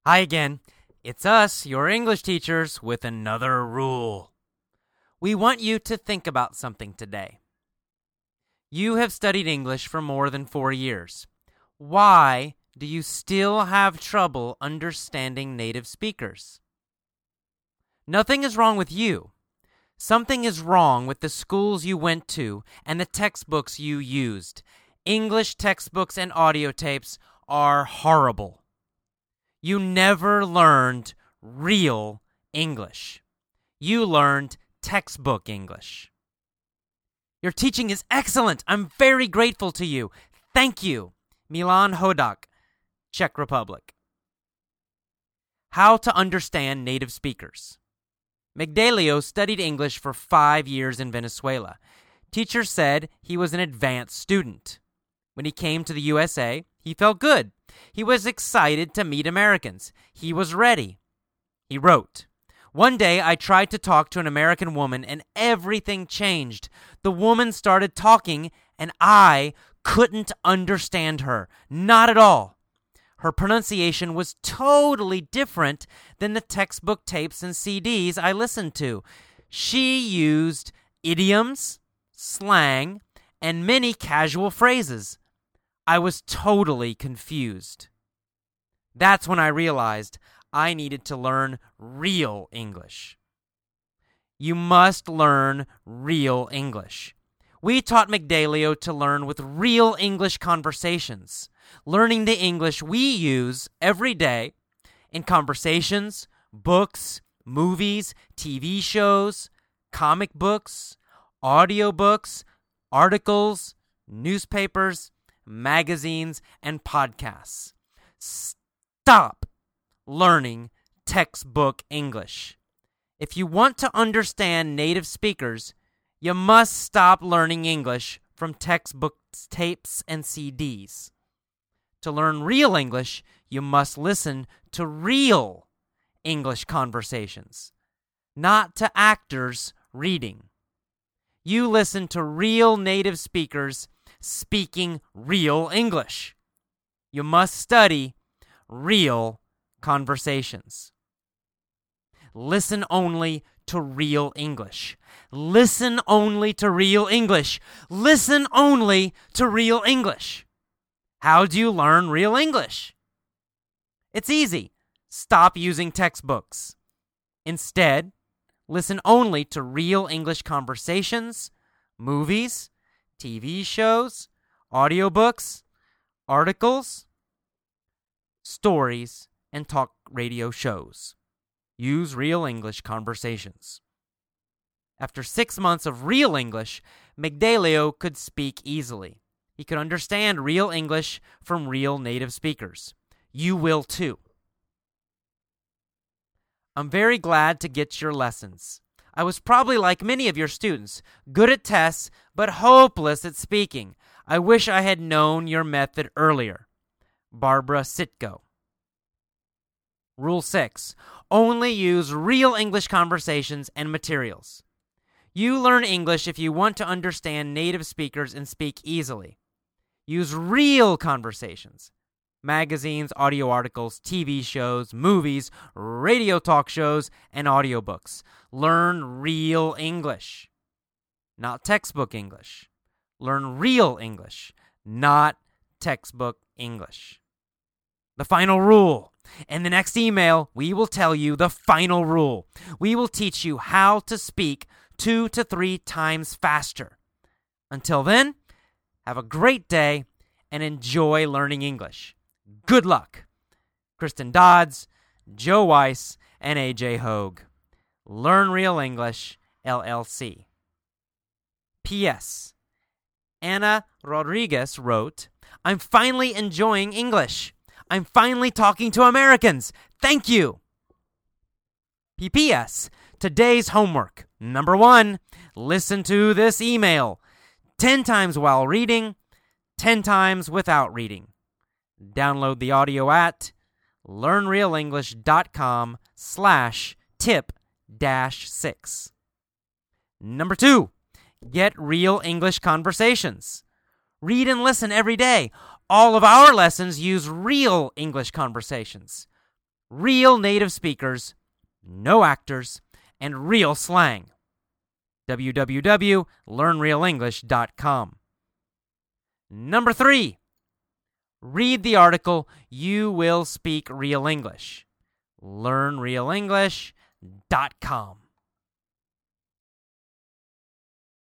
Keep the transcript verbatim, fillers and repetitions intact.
Hi again. It's us, your English teachers, with another rule. We want you to think about something today. You have studied English for more than four years. Why do you still have trouble understanding native speakers? Nothing is wrong with you. Something is wrong with the schools you went to and the textbooks you used. English textbooks and audio tapes are horrible. You never learned real English. You learned textbook English. Your teaching is excellent. I'm very grateful to you. Thank you. Milan Hodak, Czech Republic. How to understand native speakers. Migdelio studied English for five years in Venezuela. Teacher said he was an advanced student. When he came to the U S A, he felt good. He was excited to meet Americans. He was ready. He wrote, "One day I tried to talk to an American woman and everything changed. The woman started talking and I couldn't understand her. Not at all. Her pronunciation was totally different than the textbook tapes and C Ds I listened to. She used idioms, slang, and many casual phrases. I was totally confused. That's when I realized I needed to learn real English." You must learn real English. We taught Migdelio to learn with real English conversations, learning the English we use every day in conversations, books, movies, T V shows, comic books, audiobooks, articles, newspapers, magazines, and podcasts. Stop learning textbook English. If you want to understand native speakers, you must stop learning English from textbooks, tapes, and C Ds. To learn real English, you must listen to real English conversations, not to actors reading. You listen to real native speakers speaking real English. You must study real conversations. Listen only to real English. Listen only to real English. Listen only to real English. How do you learn real English? It's easy. Stop using textbooks. Instead, listen only to real English conversations, movies, T V shows, audiobooks, articles, stories, and talk radio shows. Use real English conversations. After six months of real English, Migdelio could speak easily. He could understand real English from real native speakers. You will too. I'm very glad to get your lessons. I was probably like many of your students, good at tests, but hopeless at speaking. I wish I had known your method earlier. Barbara Sitko. Rule six. Only use real English conversations and materials. You learn English if you want to understand native speakers and speak easily. Use real conversations. Magazines, audio articles, T V shows, movies, radio talk shows, and audiobooks. Learn real English, not textbook English. Learn real English, not textbook English. The final rule. In the next email, we will tell you the final rule. We will teach you how to speak two to three times faster. Until then, have a great day and enjoy learning English. Good luck. Kristen Dodds, Joe Weiss, and A J Hogue. Learn Real English, L L C. P S. Anna Rodriguez wrote, "I'm finally enjoying English. I'm finally talking to Americans. Thank you." P P S. Today's homework. Number one, listen to this email ten times while reading, ten times without reading. Download the audio at learnrealenglish.com slash tip dash six. Number two, get real English conversations. Read and listen every day. All of our lessons use real English conversations. Real native speakers, no actors, and real slang. w w w dot learn real english dot com. Number three, read the article You Will Speak Real English. learn real english dot com.